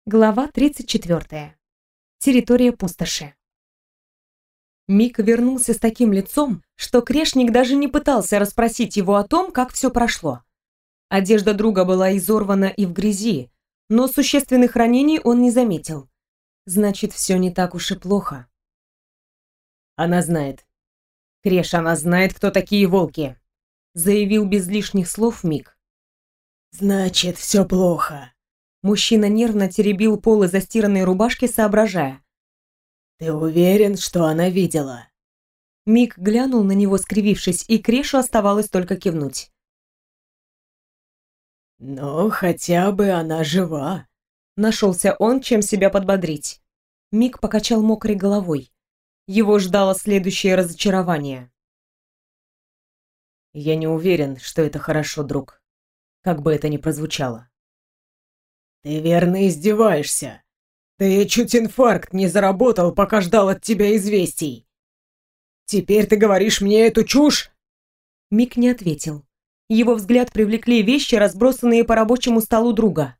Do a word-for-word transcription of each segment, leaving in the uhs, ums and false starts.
Глава тридцать четвёртая. Территория пустоши. Мик вернулся с таким лицом, что Крешник даже не пытался расспросить его о том, как все прошло. Одежда друга была изорвана и в грязи, но существенных ранений он не заметил. Значит, все не так уж и плохо. Она знает. Креш, она знает, кто такие волки, заявил без лишних слов Мик. Значит, все плохо. Мужчина нервно теребил полы застиранной рубашки, соображая. «Ты уверен, что она видела?» Мик глянул на него, скривившись, и Крешу оставалось только кивнуть. «Ну, хотя бы она жива», — нашелся он, чем себя подбодрить. Мик покачал мокрой головой. Его ждало следующее разочарование. «Я не уверен, что это хорошо, друг. Как бы это ни прозвучало». «Ты верно издеваешься. Ты чуть инфаркт не заработал, пока ждал от тебя известий. Теперь ты говоришь мне эту чушь?» Мик не ответил. Его взгляд привлекли вещи, разбросанные по рабочему столу друга.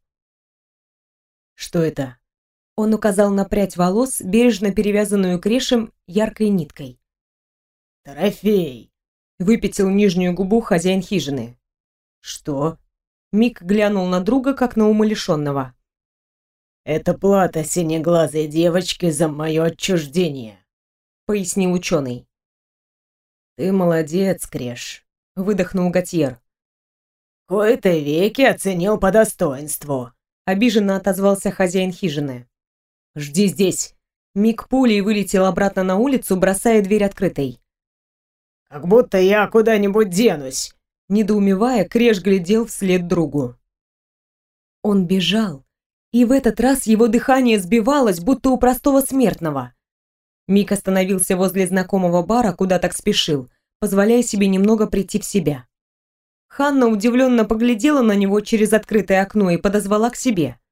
«Что это?» Он указал на прядь волос, бережно перевязанную Крешем яркой ниткой. «Трофей!» — выпятил нижнюю губу хозяин хижины. «Что?» Мик глянул на друга, как на умалишенного. «Это плата синеглазой девочки за мое отчуждение», — пояснил ученый. «Ты молодец, Креш», — выдохнул Готьер. «В кои-то веки оценил по достоинству», — обиженно отозвался хозяин хижины. «Жди здесь». Мик пулей вылетел обратно на улицу, бросая дверь открытой. «Как будто я куда-нибудь денусь», — недоумевая, Креш глядел вслед другу. Он бежал, и в этот раз его дыхание сбивалось, будто у простого смертного. Мик остановился возле знакомого бара, куда так спешил, позволяя себе немного прийти в себя. Ханна удивленно поглядела на него через открытое окно и подозвала к себе.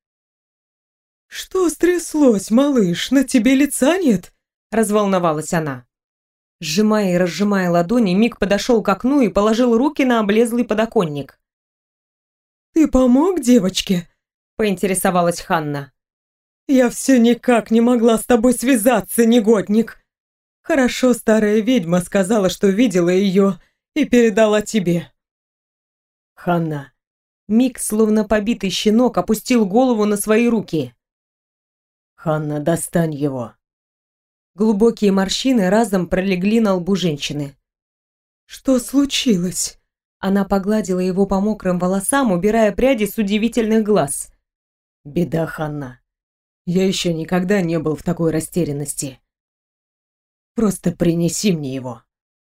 «Что стряслось, малыш? На тебе лица нет?» – разволновалась она. Сжимая и разжимая ладони, Мик подошел к окну и положил руки на облезлый подоконник. «Ты помог девочке?» – поинтересовалась Ханна. «Я все никак не могла с тобой связаться, негодник. Хорошо, старая ведьма сказала, что видела ее и передала тебе». «Ханна». Мик, словно побитый щенок, опустил голову на свои руки. «Ханна, достань его». Глубокие морщины разом пролегли на лбу женщины. «Что случилось?» Она погладила его по мокрым волосам, убирая пряди с удивительных глаз. «Беда, Ханна. Я еще никогда не был в такой растерянности. Просто принеси мне его».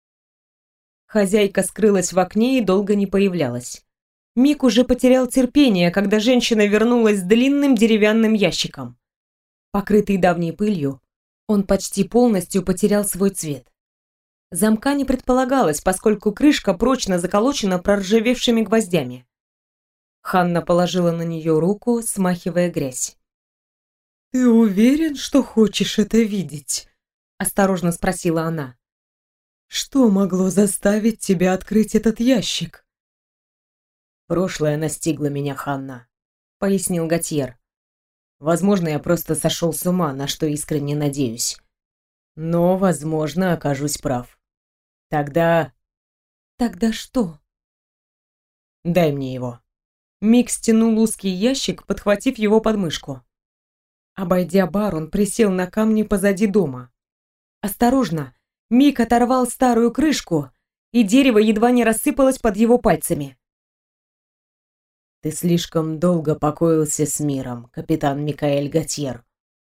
Хозяйка скрылась в окне и долго не появлялась. Мик уже потерял терпение, когда женщина вернулась с длинным деревянным ящиком. Покрытый давней пылью, он почти полностью потерял свой цвет. Замка не предполагалось, поскольку крышка прочно заколочена проржавевшими гвоздями. Ханна положила на нее руку, смахивая грязь. «Ты уверен, что хочешь это видеть?» – осторожно спросила она. «Что могло заставить тебя открыть этот ящик?» «Прошлое настигло меня, Ханна», — пояснил Готьер. «Возможно, я просто сошел с ума, на что искренне надеюсь. Но, возможно, окажусь прав. Тогда...» «Тогда что?» «Дай мне его». Мик стянул узкий ящик, подхватив его под мышку. Обойдя бар, он присел на камни позади дома. Осторожно, Мик оторвал старую крышку, и дерево едва не рассыпалось под его пальцами. «Ты слишком долго покоился с миром, капитан Микаэль Готьер».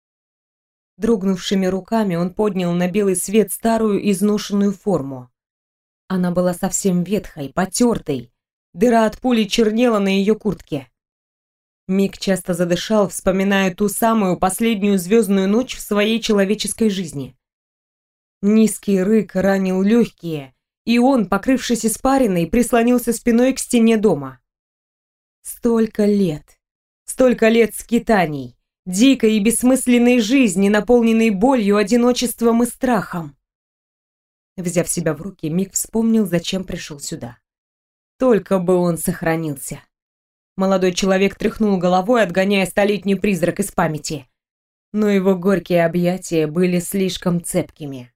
Дрогнувшими руками он поднял на белый свет старую изношенную форму. Она была совсем ветхой, потертой. Дыра от пули чернела на ее куртке. Мик часто задышал, вспоминая ту самую последнюю звездную ночь в своей человеческой жизни. Низкий рык ранил легкие, и он, покрывшись испариной, прислонился спиной к стене дома. Столько лет, столько лет скитаний, дикой и бессмысленной жизни, наполненной болью, одиночеством и страхом. Взяв себя в руки, Мик вспомнил, зачем пришел сюда. Только бы он сохранился. Молодой человек тряхнул головой, отгоняя столетний призрак из памяти. Но его горькие объятия были слишком цепкими.